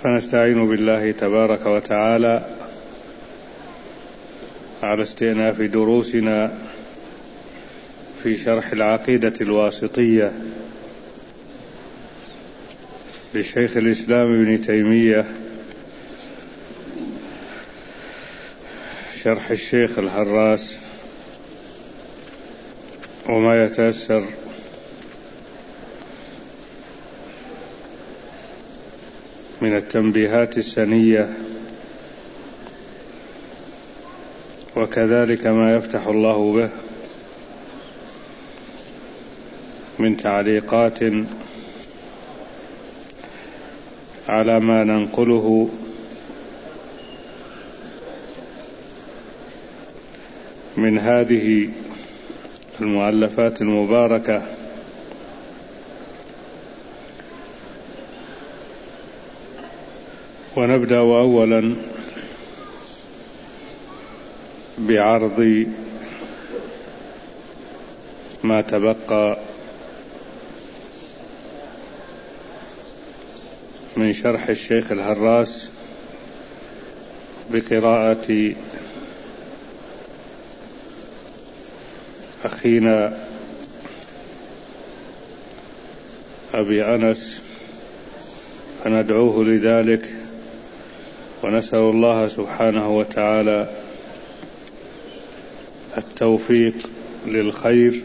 فنستعين بالله تبارك وتعالى على استئناف دروسنا في شرح العقيدة الواسطية لشيخ الإسلام ابن تيمية، شرح الشيخ الهراس، وما يتيسر من التنبيهات السنية، وكذلك ما يفتح الله به من تعليقات على ما ننقله من هذه المؤلفات المباركة. ونبدأ أولا بعرض ما تبقى من شرح الشيخ الهراس بقراءة أخينا أبي أنس، فندعوه لذلك ونسأل الله سبحانه وتعالى التوفيق للخير.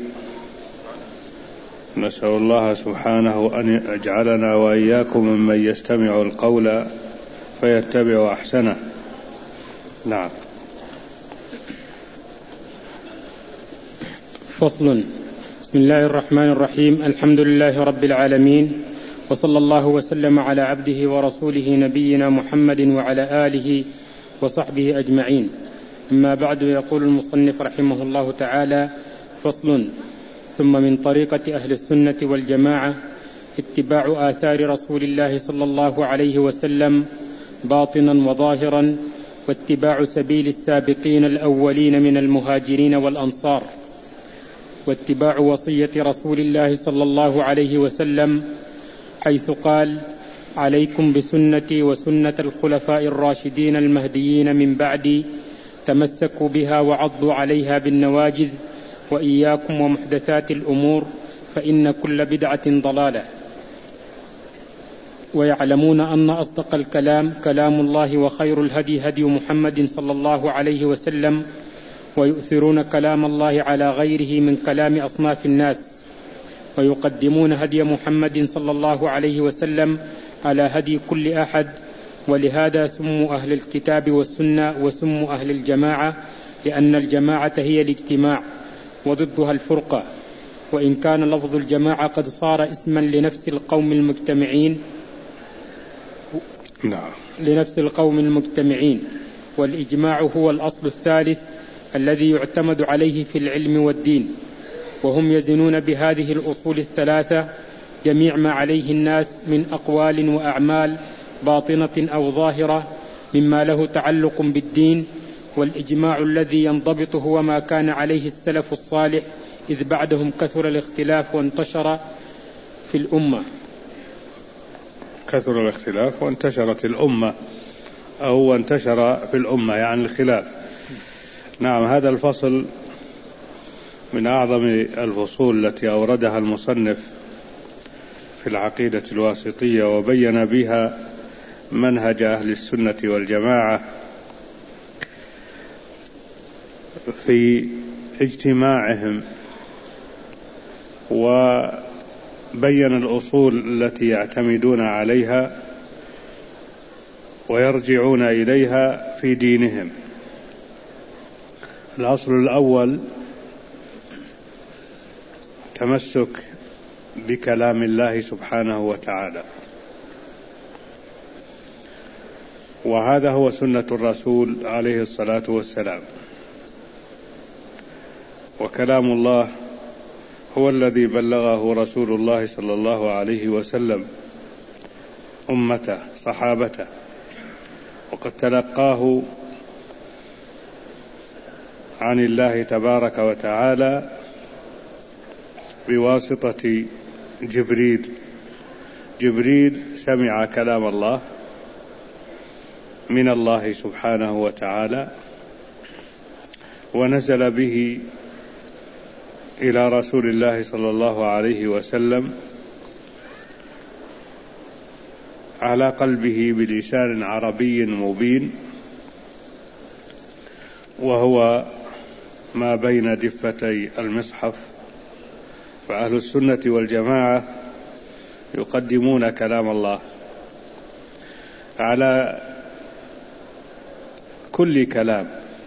نسأل الله سبحانه أن يجعلنا وإياكم ممن يستمع القول فيتبع أحسنه. نعم. فصل. بسم الله الرحمن الرحيم. الحمد لله رب العالمين، وصلى الله وسلم على عبده ورسوله نبينا محمد وعلى آله وصحبه أجمعين. أما بعد، يقول المصنف رحمه الله تعالى: فصل. ثم من طريقة أهل السنة والجماعة اتباع آثار رسول الله صلى الله عليه وسلم باطنا وظاهرا، واتباع سبيل السابقين الأولين من المهاجرين والأنصار، واتباع وصية رسول الله صلى الله عليه وسلم حيث قال: عليكم بسنتي وسنة الخلفاء الراشدين المهديين من بعدي، تمسكوا بها وعضوا عليها بالنواجذ، وإياكم ومحدثات الأمور فإن كل بدعة ضلالة. ويعلمون أن أصدق الكلام كلام الله، وخير الهدي هدي محمد صلى الله عليه وسلم، ويؤثرون كلام الله على غيره من كلام أصناف الناس، ويقدمون هدي محمد صلى الله عليه وسلم على هدي كل أحد. ولهذا سموا أهل الكتاب والسنة وسموا أهل الجماعة، لأن الجماعة هي الاجتماع وضدها الفرقة، وإن كان لفظ الجماعة قد صار اسما لنفس القوم المجتمعين. والإجماع هو الأصل الثالث الذي يعتمد عليه في العلم والدين، وهم يزنون بهذه الأصول الثلاثة جميع ما عليه الناس من أقوال وأعمال باطنة أو ظاهرة مما له تعلق بالدين. والإجماع الذي ينضبط هو ما كان عليه السلف الصالح، إذ بعدهم كثر الاختلاف وانتشر في الأمة. كثر الاختلاف وانتشرت الأمة، أو انتشر في الأمة يعني الخلاف. نعم. هذا الفصل من أعظم الفصول التي أوردها المصنف في العقيدة الواسطية، وبين بها منهج أهل السنة والجماعة في اجتماعهم، وبين الأصول التي يعتمدون عليها ويرجعون إليها في دينهم. الأصل الأول تمسك بكلام الله سبحانه وتعالى، وهذا هو سنة الرسول عليه الصلاة والسلام. وكلام الله هو الذي بلغه رسول الله صلى الله عليه وسلم أمته صحابته، وقد تلقاه عن الله تبارك وتعالى بواسطة جبريل. جبريل سمع كلام الله من الله سبحانه وتعالى، ونزل به إلى رسول الله صلى الله عليه وسلم على قلبه بلسان عربي مبين، وهو ما بين دفتي المصحف. فأهل السنة والجماعة يقدمون كلام الله على كل كلام،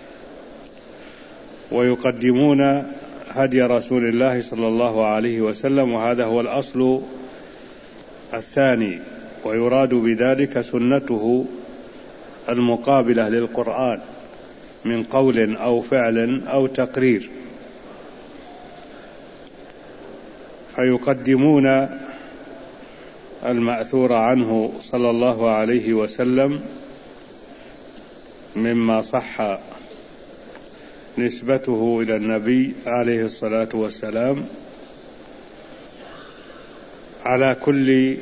ويقدمون هدي رسول الله صلى الله عليه وسلم، وهذا هو الأصل الثاني، ويراد بذلك سنته المقابلة للقرآن من قول أو فعل أو تقرير. فيقدمون المأثور عنه صلى الله عليه وسلم مما صح نسبته إلى النبي عليه الصلاة والسلام على كل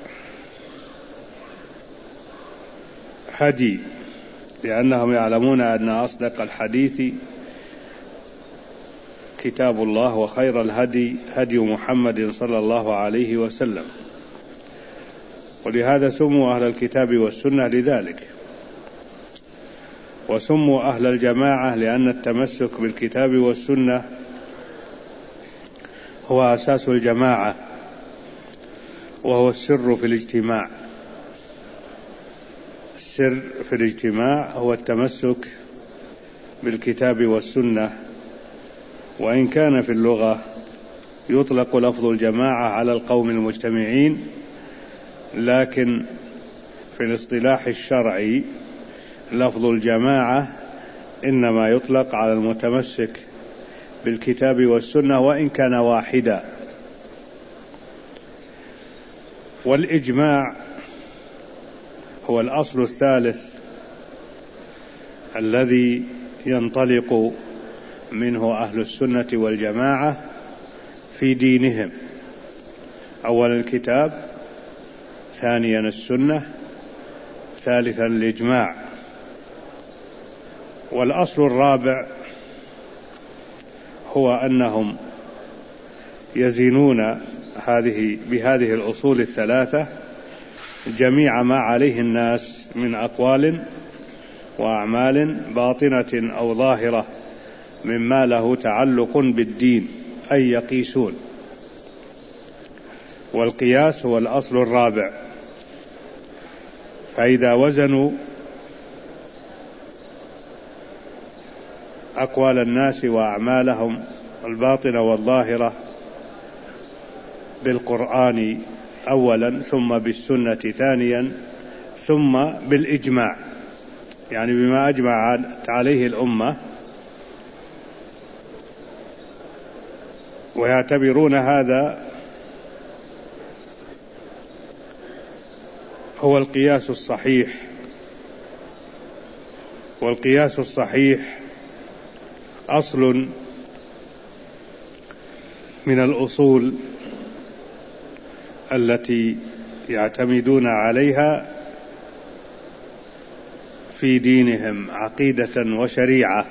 هدي، لأنهم يعلمون أن أصدق الحديث كتاب الله، وخير الهدي هدي محمد صلى الله عليه وسلم. ولهذا سموا أهل الكتاب والسنة لذلك، وسموا أهل الجماعة لأن التمسك بالكتاب والسنة هو أساس الجماعة، وهو السر في الاجتماع. السر في الاجتماع هو التمسك بالكتاب والسنة. وإن كان في اللغة يطلق لفظ الجماعة على القوم المجتمعين، لكن في الاصطلاح الشرعي لفظ الجماعة إنما يطلق على المتمسك بالكتاب والسنة وإن كان واحدا. والإجماع هو الأصل الثالث الذي ينطلق منه أهل السنة والجماعة في دينهم: أولا الكتاب، ثانيا السنة، ثالثا الإجماع. والأصل الرابع هو أنهم يزنون بهذه الأصول الثلاثة جميع ما عليه الناس من أقوال وأعمال باطنة أو ظاهرة مما له تعلق بالدين، أي يقيسون. والقياس هو الأصل الرابع. فإذا وزنوا أقوال الناس وأعمالهم الباطنة والظاهرة بالقرآن أولا، ثم بالسنة ثانيا، ثم بالإجماع، يعني بما أجمعت عليه الأمة، ويعتبرون هذا هو القياس الصحيح. والقياس الصحيح أصل من الأصول التي يعتمدون عليها في دينهم عقيدة وشريعة،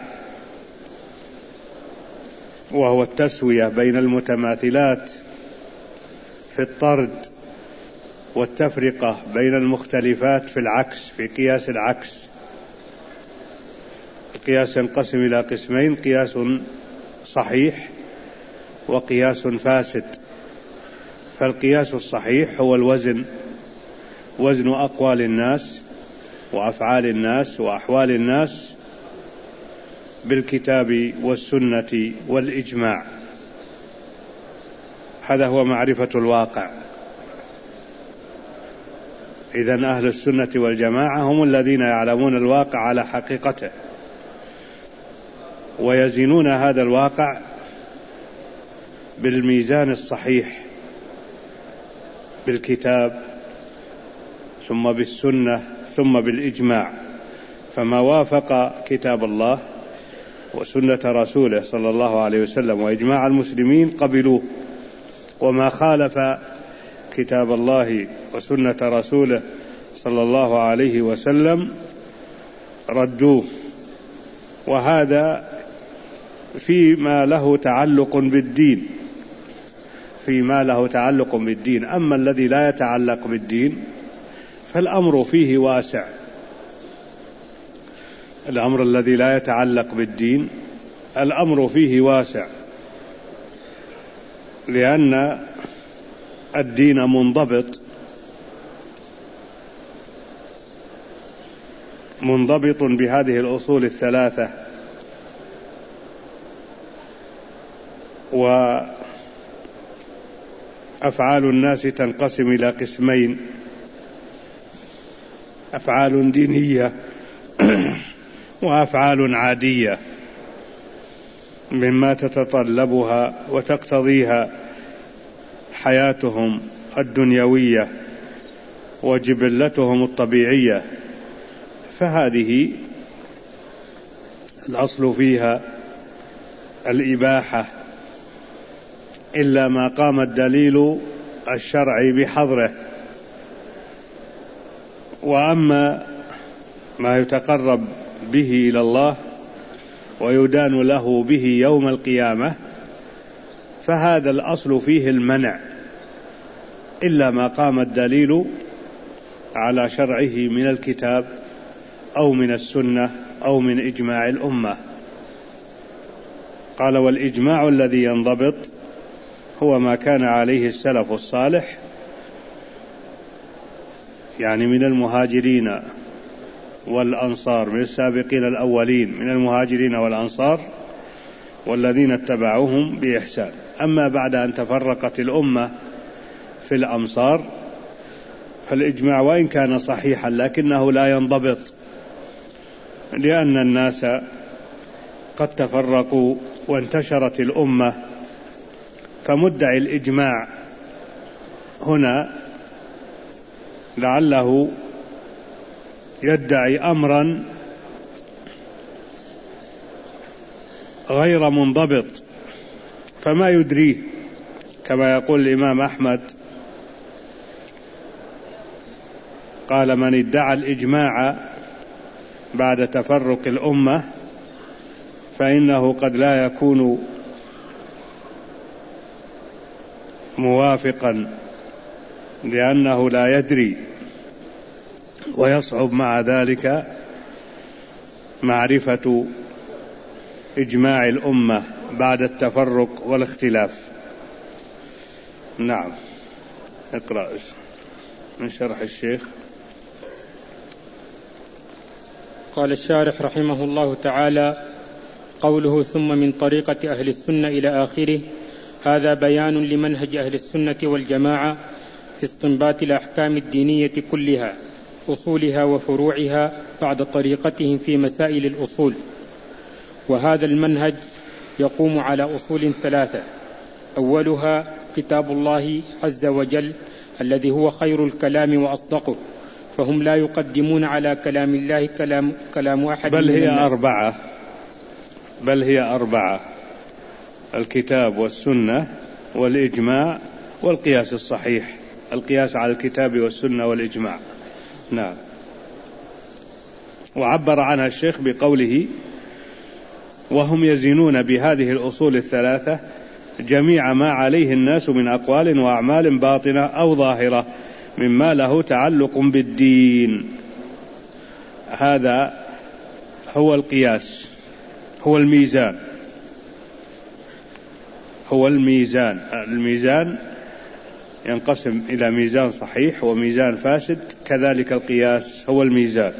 وهو التسوية بين المتماثلات في الطرد، والتفرقة بين المختلفات في العكس، في قياس العكس. القياس ينقسم إلى قسمين: قياس صحيح وقياس فاسد. فالقياس الصحيح هو الوزن، وزن أقوال الناس وأفعال الناس وأحوال الناس بالكتاب والسنة والإجماع. هذا هو معرفة الواقع. إذن أهل السنة والجماعة هم الذين يعلمون الواقع على حقيقته، ويزنون هذا الواقع بالميزان الصحيح، بالكتاب ثم بالسنة ثم بالإجماع. فما وافق كتاب الله وسنة رسوله صلى الله عليه وسلم وإجماع المسلمين قبلوه، وما خالف كتاب الله وسنة رسوله صلى الله عليه وسلم ردوه. وهذا فيما له تعلق بالدين، فيما له تعلق بالدين. أما الذي لا يتعلق بالدين فالأمر فيه واسع. الأمر الذي لا يتعلق بالدين الأمر فيه واسع، لأن الدين منضبط بهذه الأصول الثلاثة. وأفعال الناس تنقسم إلى قسمين: أفعال دينية وأفعال عادية مما تتطلبها وتقتضيها حياتهم الدنيوية وجبلتهم الطبيعية، فهذه الأصل فيها الإباحة إلا ما قام الدليل الشرعي بحظره. وأما ما يتقرب به إلى الله ويدان له به يوم القيامة فهذا الأصل فيه المنع إلا ما قام الدليل على شرعه من الكتاب أو من السنة أو من إجماع الأمة. قال: والإجماع الذي ينضبط هو ما كان عليه السلف الصالح، يعني من المهاجرين والأنصار، من السابقين الأولين من المهاجرين والأنصار والذين اتبعوهم بإحسان. أما بعد أن تفرقت الأمة في الأمصار فالإجماع وإن كان صحيحا لكنه لا ينضبط، لأن الناس قد تفرقوا وانتشرت الأمة، فمدعي الإجماع هنا لعله يدعي أمرا غير منضبط فما يدريه، كما يقول الإمام أحمد قال: من ادعى الإجماع بعد تفرق الأمة فإنه قد لا يكون موافقا، لأنه لا يدري، ويصعب مع ذلك معرفة إجماع الأمة بعد التفرق والاختلاف. نعم. اقرأ من شرح الشيخ. قال الشارح رحمه الله تعالى: قوله ثم من طريقة أهل السنة إلى آخره، هذا بيان لمنهج أهل السنة والجماعة في استنباط الأحكام الدينية كلها، أصولها وفروعها، بعد طريقتهم في مسائل الأصول. وهذا المنهج يقوم على أصول ثلاثة: أولها كتاب الله عز وجل الذي هو خير الكلام وأصدقه، فهم لا يقدمون على كلام الله كلام أحد، بل هي أربعة: الكتاب والسنة والإجماع والقياس الصحيح، القياس على الكتاب والسنة والإجماع. نعم. وعبر عنها الشيخ بقوله: وهم يزنون بهذه الأصول الثلاثة جميع ما عليه الناس من أقوال وأعمال باطنة أو ظاهرة مما له تعلق بالدين. هذا هو القياس، هو الميزان. الميزان ينقسم إلى ميزان صحيح وميزان فاسد، كذلك القياس هو الميزان،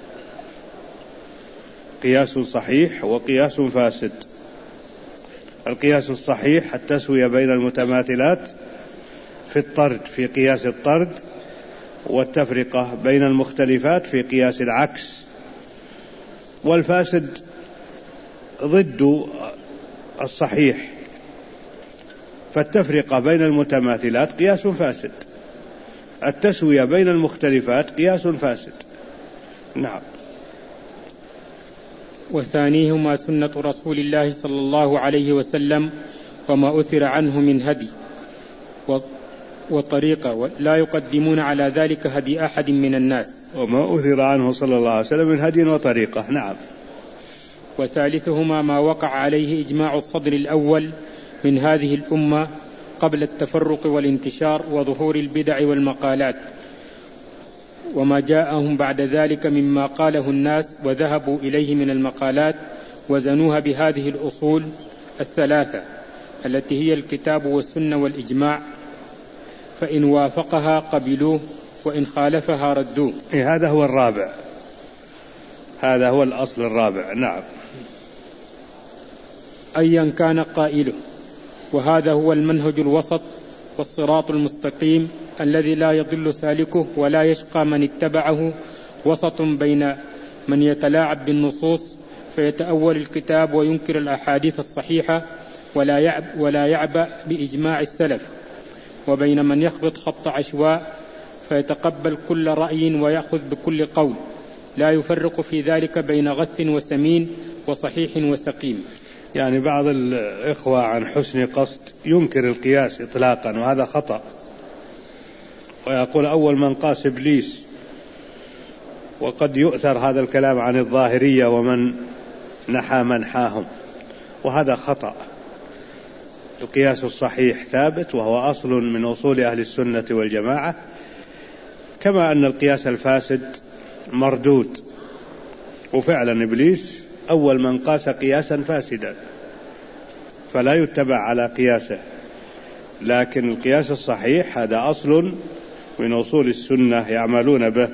قياس صحيح وقياس فاسد. القياس الصحيح التسوية بين المتماثلات في الطرد في قياس الطرد، والتفرقة بين المختلفات في قياس العكس. والفاسد ضد الصحيح، فالتفرقة بين المتماثلات قياس فاسد، التسوية بين المختلفات قياس فاسد. نعم. وثانيهما سنة رسول الله صلى الله عليه وسلم وما أثر عنه من هدي، وطريقة، لا يقدمون على ذلك هدي أحد من الناس. وما أثر عنه صلى الله عليه وسلم من هدي وطريقة. نعم. وثالثهما ما وقع عليه إجماع الصدر الأول من هذه الأمة قبل التفرق والانتشار وظهور البدع والمقالات، وما جاءهم بعد ذلك مما قاله الناس وذهبوا إليه من المقالات، وزنوها بهذه الأصول الثلاثة التي هي الكتاب والسنة والإجماع، فإن وافقها قبلوه وإن خالفها ردوه. هذا هو الرابع، هذا هو الأصل الرابع. نعم. أيا كان قائله، وهذا هو المنهج الوسط والصراط المستقيم الذي لا يضل سالكه ولا يشقى من اتبعه، وسط بين من يتلاعب بالنصوص فيتأول الكتاب وينكر الأحاديث الصحيحة ولا يعبأ بإجماع السلف، وبين من يخبط خط عشواء فيتقبل كل رأي ويأخذ بكل قول، لا يفرق في ذلك بين غث وسمين وصحيح وسقيم. يعني بعض الإخوة عن حسن قصد ينكر القياس إطلاقا، وهذا خطأ، ويقول أول من قاس إبليس، وقد يؤثر هذا الكلام عن الظاهرية ومن نحى منحاهم، وهذا خطأ. القياس الصحيح ثابت وهو أصل من أصول أهل السنة والجماعة، كما أن القياس الفاسد مردود، وفعلا إبليس أول من قاس قياسا فاسدا فلا يتبع على قياسه، لكن القياس الصحيح هذا أصل من أصول السنة يعملون به،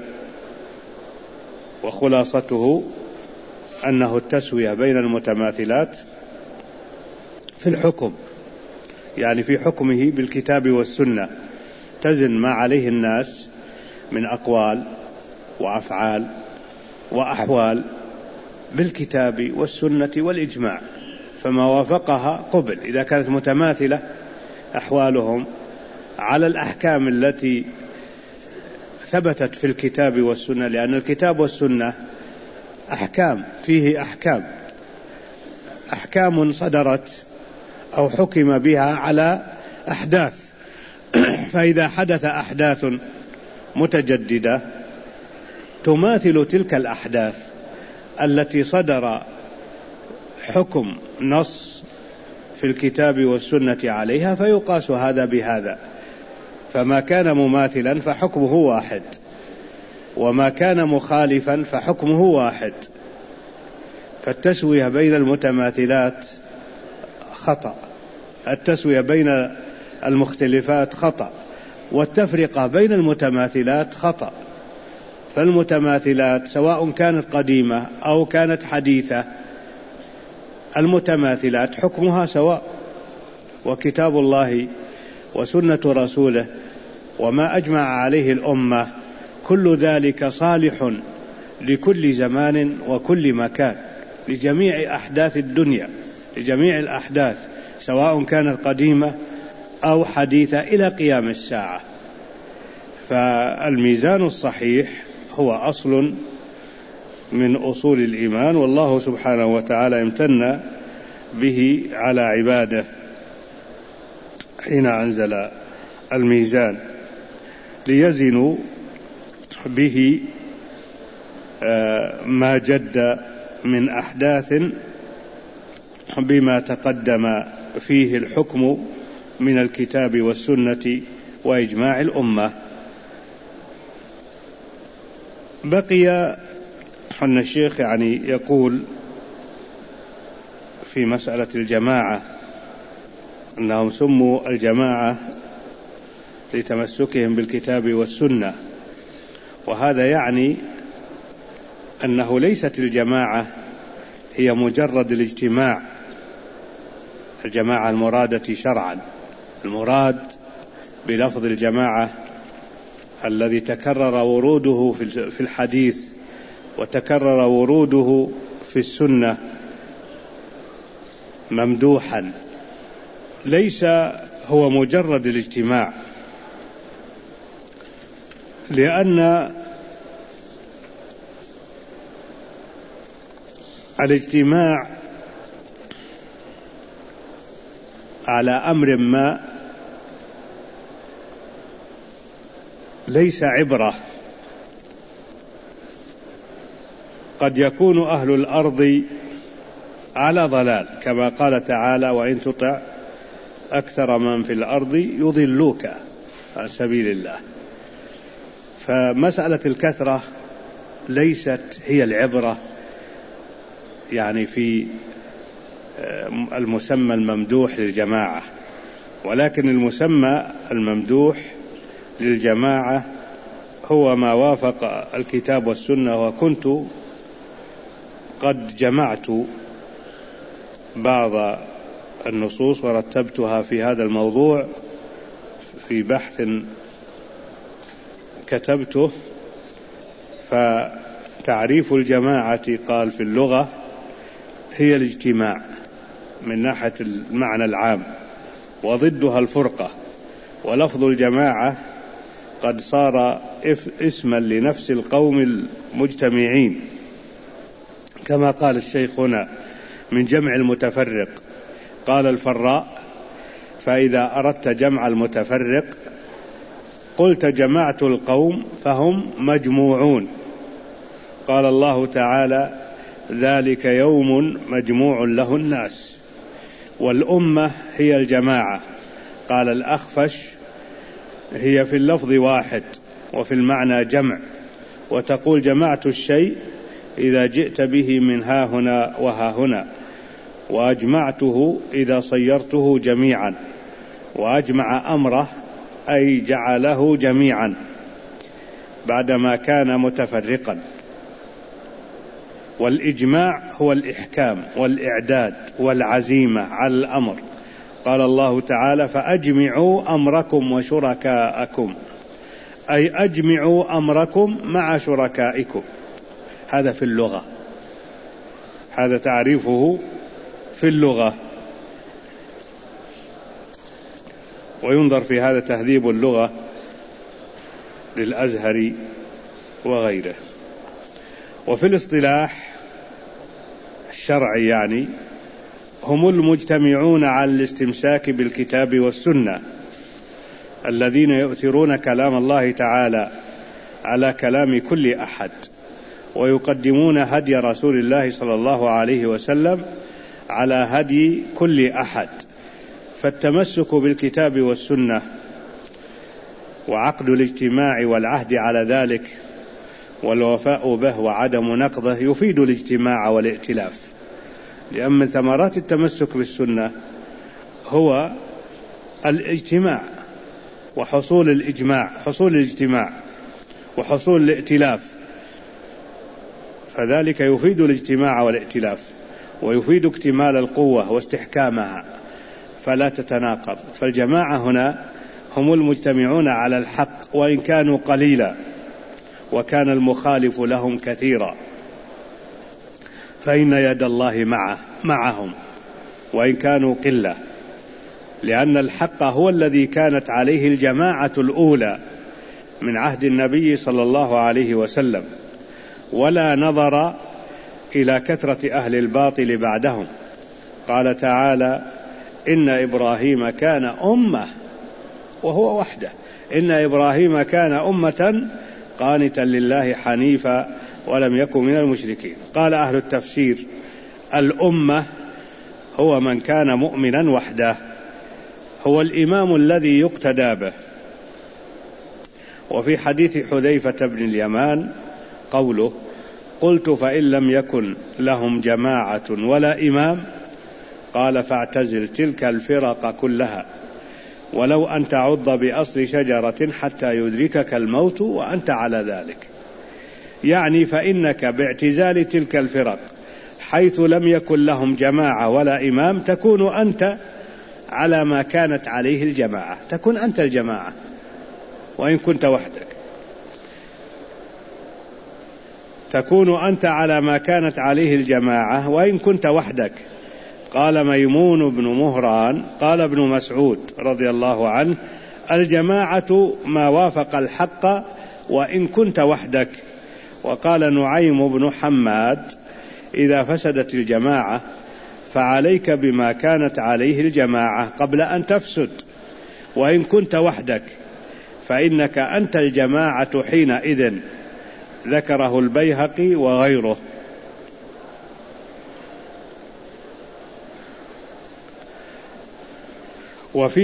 وخلاصته أنه التسوية بين المتماثلات في الحكم، يعني في حكمه بالكتاب والسنة، تزن ما عليه الناس من أقوال وأفعال وأحوال بالكتاب والسنة والإجماع، فما وافقها قبل. إذا كانت متماثلة أحوالهم على الأحكام التي ثبتت في الكتاب والسنة، لأن الكتاب والسنة أحكام، فيه أحكام صدرت أو حكم بها على أحداث، فإذا حدث أحداث متجددة تماثل تلك الأحداث التي صدر حكم نص في الكتاب والسنة عليها، فيقاس هذا بهذا، فما كان مماثلا فحكمه واحد، وما كان مخالفا فحكمه واحد. فالتسوية بين المتماثلات خطأ، التسوية بين المختلفات خطأ، والتفرقة بين المتماثلات خطأ. فالمتماثلات سواء كانت قديمة أو كانت حديثة، المتماثلات حكمها سواء، وكتاب الله وسنة رسوله وما أجمع عليه الأمة كل ذلك صالح لكل زمان وكل مكان، لجميع أحداث الدنيا، لجميع الأحداث سواء كانت قديمة أو حديثة إلى قيام الساعة. فالميزان الصحيح هو أصل من أصول الإيمان، والله سبحانه وتعالى امتن به على عباده حين أنزل الميزان ليزنوا به ما جد من أحداث بما تقدم فيه الحكم من الكتاب والسنة وإجماع الأمة. بقي أن الشيخ يعني يقول في مسألة الجماعة أنهم سموا الجماعة لتمسكهم بالكتاب والسنة، وهذا يعني أنه ليست الجماعة هي مجرد الاجتماع، الجماعة المرادة شرعا، المراد بلفظ الجماعة الذي تكرر وروده في الحديث وتكرر وروده في السنة ممدوحا، ليس هو مجرد الاجتماع، لأن الاجتماع على أمر ما ليس عبرة. قد يكون أهل الأرض على ضلال، كما قال تعالى: وإن تطع أكثر من في الأرض يضلوك عن سبيل الله. فمسألة الكثرة ليست هي العبرة يعني في المسمى الممدوح للجماعة، ولكن المسمى الممدوح للجماعة هو ما وافق الكتاب والسنة. وكنت قد جمعت بعض النصوص ورتبتها في هذا الموضوع في بحث كتبته. فتعريف الجماعة قال في اللغة هي الاجتماع من ناحية المعنى العام، وضدها الفرقة. ولفظ الجماعة قد صار اسما لنفس القوم المجتمعين، كما قال الشيخ هنا: من جمع المتفرق. قال الفراء: فإذا أردت جمع المتفرق قلت جمعت القوم فهم مجموعون. قال الله تعالى: ذلك يوم مجموع له الناس. والأمة هي الجماعة. قال الأخفش: هي في اللفظ واحد وفي المعنى جمع، وتقول جمعت الشيء إذا جئت به من ها هنا وها هنا، وأجمعته إذا صيرته جميعا، وأجمع أمره أي جعله جميعا بعدما كان متفرقا. والإجماع هو الإحكام والإعداد والعزيمة على الأمر. قال الله تعالى: فأجمعوا أمركم وشركاءكم، أي أجمعوا أمركم مع شركائكم. هذا في اللغة، هذا تعريفه في اللغة. وينظر في هذا تهذيب اللغة للأزهري وغيره. وفي الاصطلاح الشرعي يعني هم المجتمعون على الاستمساك بالكتاب والسنة، الذين يؤثرون كلام الله تعالى على كلام كل أحد، ويقدمون هدي رسول الله صلى الله عليه وسلم على هدي كل أحد. فالتمسك بالكتاب والسنة وعقد الاجتماع والعهد على ذلك والوفاء به وعدم نقضه يفيد الاجتماع والائتلاف، لأن من ثمرات التمسك بالسنة هو الاجتماع وحصول الإجماع، حصول الاجتماع وحصول الائتلاف، فذلك يفيد الاجتماع والائتلاف ويفيد اكتمال القوة واستحكامها فلا تتناقض. فالجماعة هنا هم المجتمعون على الحق وإن كانوا قليلا، وكان المخالف لهم كثيرا، فإن يد الله معهم وإن كانوا قلة، لأن الحق هو الذي كانت عليه الجماعة الأولى من عهد النبي صلى الله عليه وسلم، ولا نظر إلى كثرة أهل الباطل بعدهم. قال تعالى: إن إبراهيم كان أمة، وهو وحده. إن إبراهيم كان أمة قانتا لله حنيفا ولم يكن من المشركين. قال أهل التفسير: الأمة هو من كان مؤمنا وحده، هو الإمام الذي يقتدى به. وفي حديث حذيفة بن اليمان قوله: قلت فإن لم يكن لهم جماعة ولا إمام، قال: فاعتزل تلك الفرق كلها، ولو أن تعض بأصل شجرة حتى يدركك الموت وأنت على ذلك. يعني فإنك باعتزال تلك الفرق حيث لم يكن لهم جماعة ولا إمام تكون أنت على ما كانت عليه الجماعة، تكون أنت الجماعة وإن كنت وحدك، تكون أنت على ما كانت عليه الجماعة وإن كنت وحدك. قال ميمون بن مهران: قال ابن مسعود رضي الله عنه: الجماعة ما وافق الحق وإن كنت وحدك. وقال نعيم بن حماد: إذا فسدت الجماعة فعليك بما كانت عليه الجماعة قبل أن تفسد وإن كنت وحدك، فإنك أنت الجماعة حينئذ. ذكره البيهقي وغيره. وفي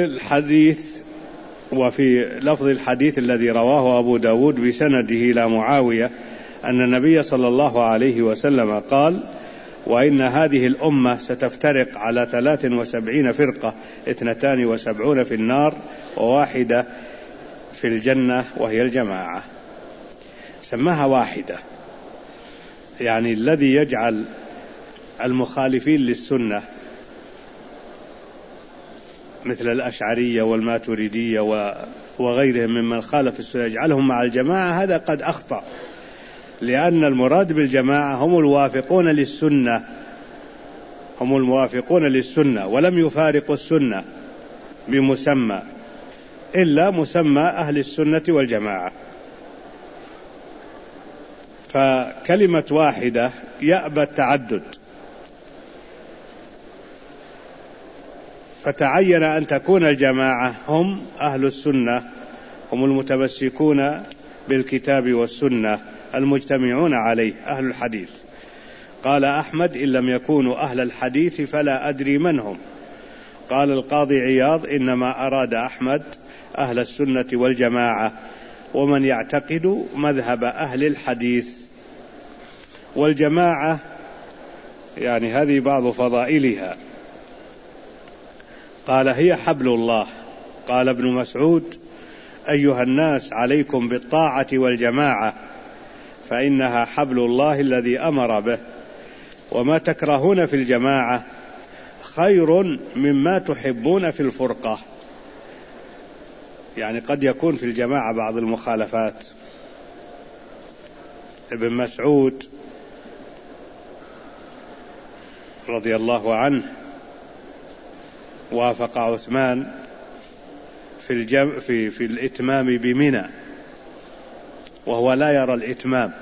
لفظ الحديث الذي رواه أبو داود بسنده إلى معاوية أن النبي صلى الله عليه وسلم قال: وإن هذه الأمة ستفترق على 73 فرقة، 72 في النار وواحدة في الجنة وهي الجماعة. سماها واحدة، يعني الذي يجعل المخالفين للسنة مثل الأشعرية والماتريدية وغيرهم ممن خالف السنة يجعلهم مع الجماعة، هذا قد أخطأ، لأن المراد بالجماعة هم الموافقون للسنة ولم يفارقوا السنة بمسمى إلا مسمى أهل السنة والجماعة. فكلمة واحدة يأبى التعدد، فتعين أن تكون الجماعة هم أهل السنة، هم المتمسكون بالكتاب والسنة المجتمعون عليه، أهل الحديث. قال أحمد: إن لم يكونوا أهل الحديث فلا أدري من هم. قال القاضي عياض: إنما أراد أحمد أهل السنة والجماعة ومن يعتقد مذهب أهل الحديث. والجماعة يعني هذه بعض فضائلها. قال: هي حبل الله. قال ابن مسعود: أيها الناس عليكم بالطاعة والجماعة فإنها حبل الله الذي أمر به، وما تكرهون في الجماعة خير مما تحبون في الفرقة. يعني قد يكون في الجماعة بعض المخالفات. ابن مسعود رضي الله عنه وافق عثمان في الإتمام بمنى وهو لا يرى الإتمام،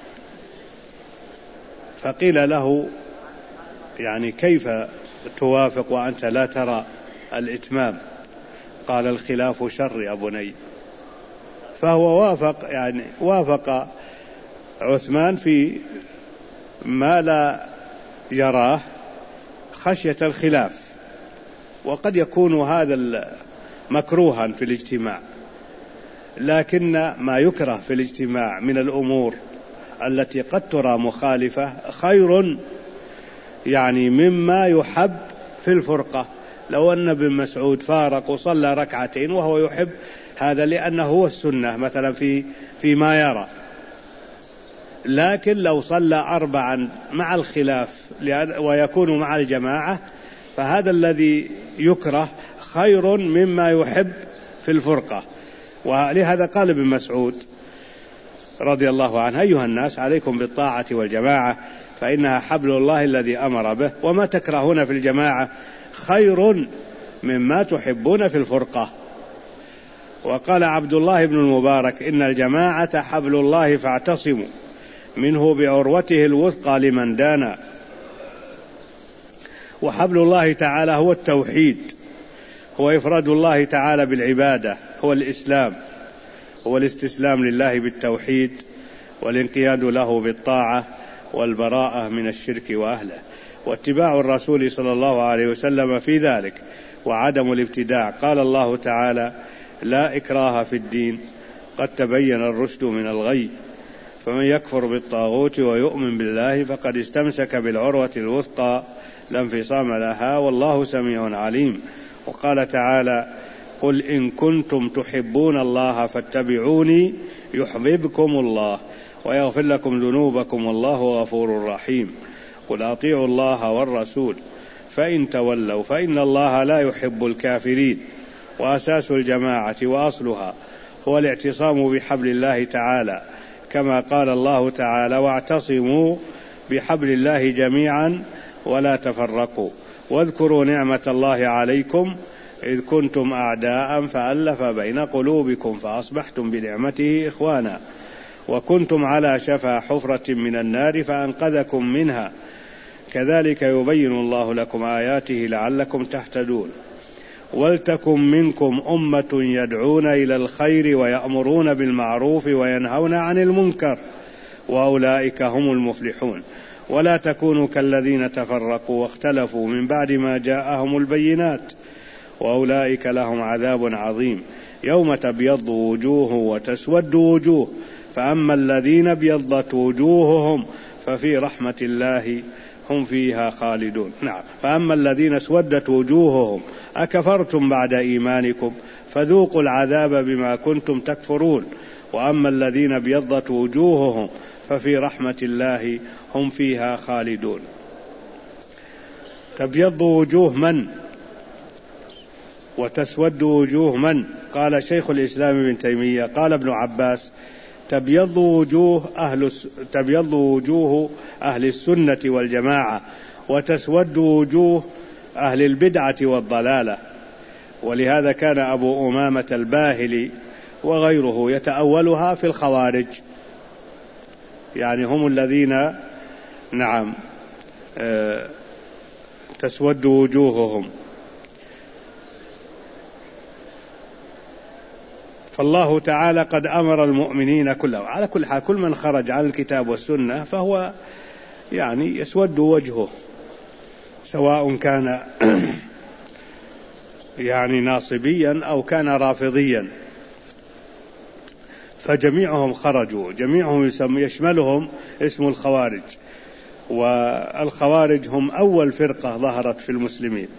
فقيل له: يعني كيف توافق وأنت لا ترى الإتمام؟ قال: الخلاف شر يا بني. فهو وافق عثمان في ما لا يراه خشية الخلاف، وقد يكون هذا مكروها في الاجتماع، لكن ما يكره في الاجتماع من الأمور التي قد ترى مخالفة خير يعني مما يحب في الفرقة. لو أن ابن مسعود فارق وصلى ركعتين وهو يحب هذا لأنه هو السنة مثلا فيما يرى، لكن لو صلى 4 مع الخلاف ويكون مع الجماعة فهذا الذي يكره خير مما يحب في الفرقة. ولهذا قال ابن مسعود رضي الله عنه: أيها الناس عليكم بالطاعة والجماعة فإنها حبل الله الذي أمر به، وما تكرهون في الجماعة خير مما تحبون في الفرقة. وقال عبد الله بن المبارك: إن الجماعة حبل الله فاعتصموا منه بعروته الوثقى لمن دانا. وحبل الله تعالى هو التوحيد، هو إفراد الله تعالى بالعبادة، هو الإسلام، هو الاستسلام لله بالتوحيد والانقياد له بالطاعة والبراءة من الشرك وأهله، واتباع الرسول صلى الله عليه وسلم في ذلك، وعدم الابتداع. قال الله تعالى: لا إكراه في الدين قد تبين الرشد من الغي، فمن يكفر بالطاغوت ويؤمن بالله فقد استمسك بالعروة الوثقى لا انفصام لها والله سميع عليم. وقال تعالى: قل إن كنتم تحبون الله فاتبعوني يحببكم الله ويغفر لكم ذنوبكم والله غفور رحيم. قل أطيعوا الله والرسول فإن تولوا فإن الله لا يحب الكافرين. وأساس الجماعة وأصلها هو الاعتصام بحبل الله تعالى، كما قال الله تعالى: واعتصموا بحبل الله جميعا ولا تفرقوا واذكروا نعمة الله عليكم إذ كنتم أعداء فألف بين قلوبكم فأصبحتم بنعمته إخوانا وكنتم على شفا حفرة من النار فأنقذكم منها كذلك يبين الله لكم آياته لعلكم تهتدون. ولتكن منكم أمة يدعون إلى الخير ويأمرون بالمعروف وينهون عن المنكر وأولئك هم المفلحون ولا تكونوا كالذين تفرقوا واختلفوا من بعد ما جاءهم البينات وأولئك لهم عذاب عظيم يوم تبيض وجوه وتسود وجوه فأما الذين ابيضت وجوههم ففي رحمة الله هم فيها خالدون. نعم. فأما الذين اسودت وجوههم أكفرتم بعد إيمانكم فذوقوا العذاب بما كنتم تكفرون وأما الذين ابيضت وجوههم ففي رحمة الله هم فيها خالدون. تبيض وجوه من وتسود وجوه من؟ قال شيخ الإسلام ابن تيمية قال ابن عباس تبيض وجوه أهل السنة والجماعة وتسود وجوه أهل البدعة والضلالة. ولهذا كان أبو أمامة الباهلي وغيره يتأولها في الخوارج، يعني هم الذين نعم تسود وجوههم. فالله تعالى قد أمر المؤمنين كلهم على كل حال، كل من خرج عن الكتاب والسنة فهو يعني يسود وجهه، سواء كان يعني ناصبيا أو كان رافضيا، فجميعهم خرجوا، جميعهم يشملهم اسم الخوارج. والخوارج هم أول فرقة ظهرت في المسلمين.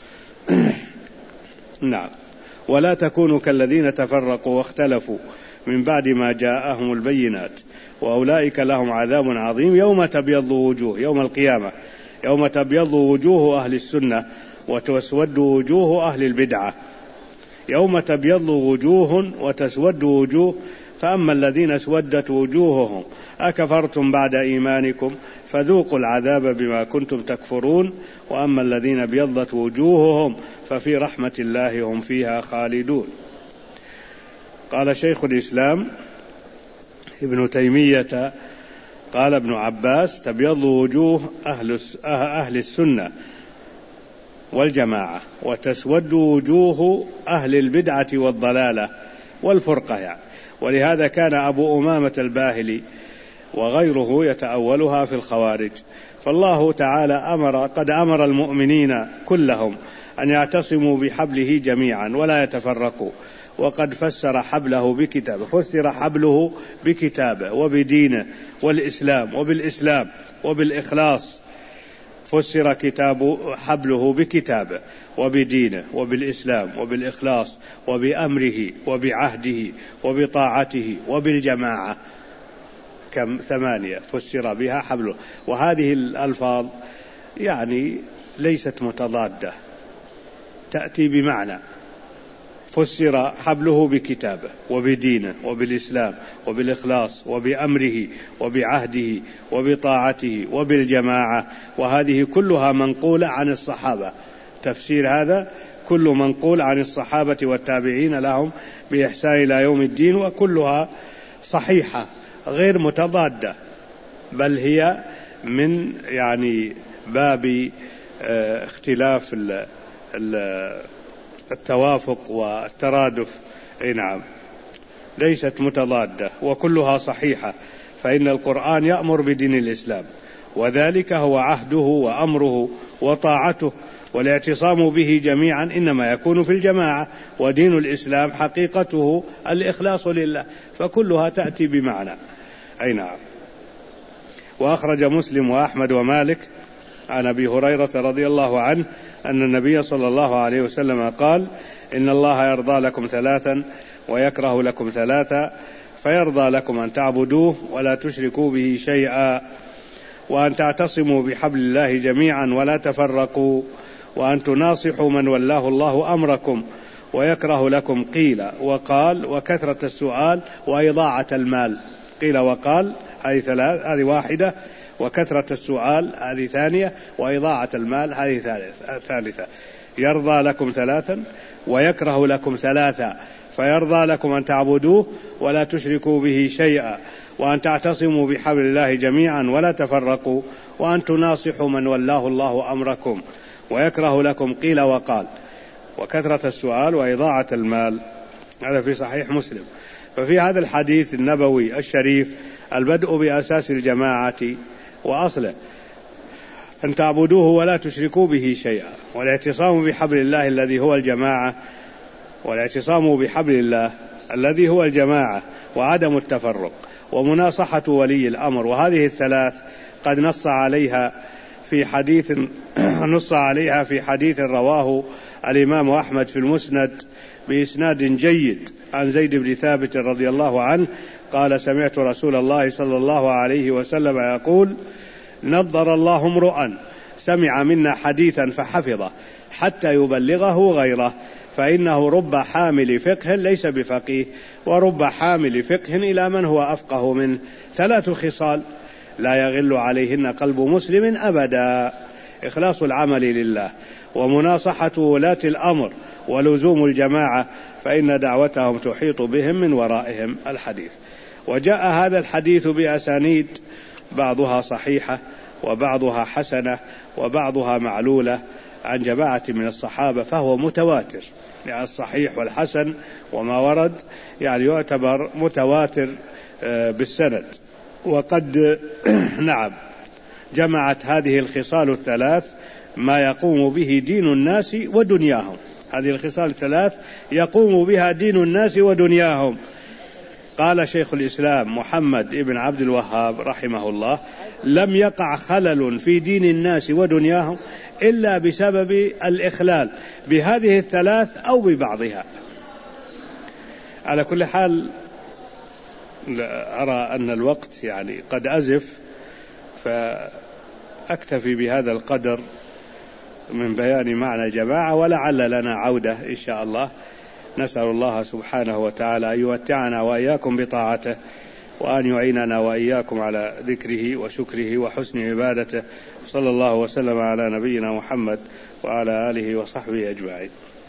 نعم. ولا تكونوا كالذين تفرقوا واختلفوا من بعد ما جاءهم البينات وأولئك لهم عذاب عظيم يوم تبيض وجوه، يوم القيامة، يوم تبيض وجوه أهل السنة وتسود وجوه أهل البدعة. يوم تبيض وجوه وتسود وجوه فأما الذين اسودت وجوههم أكفرتم بعد إيمانكم فذوقوا العذاب بما كنتم تكفرون وأما الذين ابيضت وجوههم ففي رحمة الله هم فيها خالدون. قال شيخ الإسلام ابن تيمية قال ابن عباس تبيض وجوه أهل السنة والجماعة وتسود وجوه أهل البدعة والضلالة والفرقة يعني. ولهذا كان أبو أمامة الباهلي وغيره يتأولها في الخوارج. فالله تعالى قد أمر المؤمنين كلهم أن يعتصموا بحبله جميعا ولا يتفرقوا، وقد فسر حبله بكتابه، فسر حبله بكتابه وبدينه والإسلام وبالإسلام وبالإخلاص، فسر حبله بكتابه وبدينه وبالإسلام وبالإخلاص وبأمره وبعهده وبطاعته وبالجماعة، كم 8 فسر بها حبله. وهذه الألفاظ يعني ليست متضادة، تأتي بمعنى. فسر حبله بكتابه وبدينه وبالإسلام وبالإخلاص وبأمره وبعهده وبطاعته وبالجماعة، وهذه كلها منقولة عن الصحابة. تفسير هذا كل منقول عن الصحابة والتابعين لهم بإحسان إلى يوم الدين، وكلها صحيحة غير متضادة، بل هي من يعني باب اختلاف التوافق والترادف. نعم، ليست متضادة وكلها صحيحة، فإن القرآن يأمر بدين الإسلام، وذلك هو عهده وأمره وطاعته، والاعتصام به جميعا إنما يكون في الجماعة، ودين الإسلام حقيقته الإخلاص لله، فكلها تأتي بمعنى. أي نعم. وأخرج مسلم وأحمد ومالك عن أبي هريرة رضي الله عنه أن النبي صلى الله عليه وسلم قال: إن الله يرضى لكم 3 ويكره لكم 3، فيرضى لكم أن تعبدوه ولا تشركوا به شيئا، وأن تعتصموا بحبل الله جميعا ولا تفرقوا، وأن تناصحوا من ولاه الله أمركم، ويكره لكم قيل وقال وكثرة السؤال وإضاعة المال. قيل وقال هذه واحدة، وكثرة السؤال هذه ثانية، وإضاعة المال هذه ثالثة. يرضى لكم 3 ويكره لكم 3، فيرضى لكم أن تعبدوه ولا تشركوا به شيئا، وأن تعتصموا بحبل الله جميعا ولا تفرقوا، وأن تناصحوا من ولاه الله أمركم، ويكره لكم قيل وقال. وكثرة السؤال وإضاعة المال. هذا في صحيح مسلم. ففي هذا الحديث النبوي الشريف البدء بأساس الجماعة وأصله أن تعبدوه ولا تشركوا به شيئا، والاعتصام بحبل الله الذي هو الجماعة، والاعتصام بحبل الله الذي هو الجماعة، وعدم التفرق، ومناصحة ولي الأمر. وهذه الثلاث قد نص عليها في حديث رواه الإمام أحمد في المسند بإسناد جيد عن زيد بن ثابت رضي الله عنه قال: سمعت رسول الله صلى الله عليه وسلم يقول: نضر الله امرؤا سمع منا حديثا فحفظه حتى يبلغه غيره، فإنه رب حامل فقه ليس بفقيه، ورب حامل فقه إلى من هو أفقه منه. 3 خصال لا يغل عليهن قلب مسلم أبدا: إخلاص العمل لله، ومناصحة ولاة الأمر، ولزوم الجماعة، فإن دعوتهم تحيط بهم من ورائهم. الحديث. وجاء هذا الحديث بأسانيد بعضها صحيحة وبعضها حسنة وبعضها معلولة عن جماعة من الصحابة، فهو متواتر. يعني الصحيح والحسن وما ورد يعني يعتبر متواتر بالسند. وقد جمعت هذه الخصال الثلاث ما يقوم به دين الناس ودنياهم. هذه الخصال الثلاث يقوم بها دين الناس ودنياهم. قال شيخ الإسلام محمد بن عبد الوهاب رحمه الله: لم يقع خلل في دين الناس ودنياهم إلا بسبب الإخلال بهذه الثلاث أو ببعضها. على كل حال أرى أن الوقت يعني قد أزف، فأكتفي بهذا القدر من بيان معنى الجماعة، ولعل لنا عودة إن شاء الله. نسأل الله سبحانه وتعالى أن يمتعنا وإياكم بطاعته، وأن يعيننا وإياكم على ذكره وشكره وحسن عبادته. صلى الله وسلم على نبينا محمد وعلى آله وصحبه أجمعين.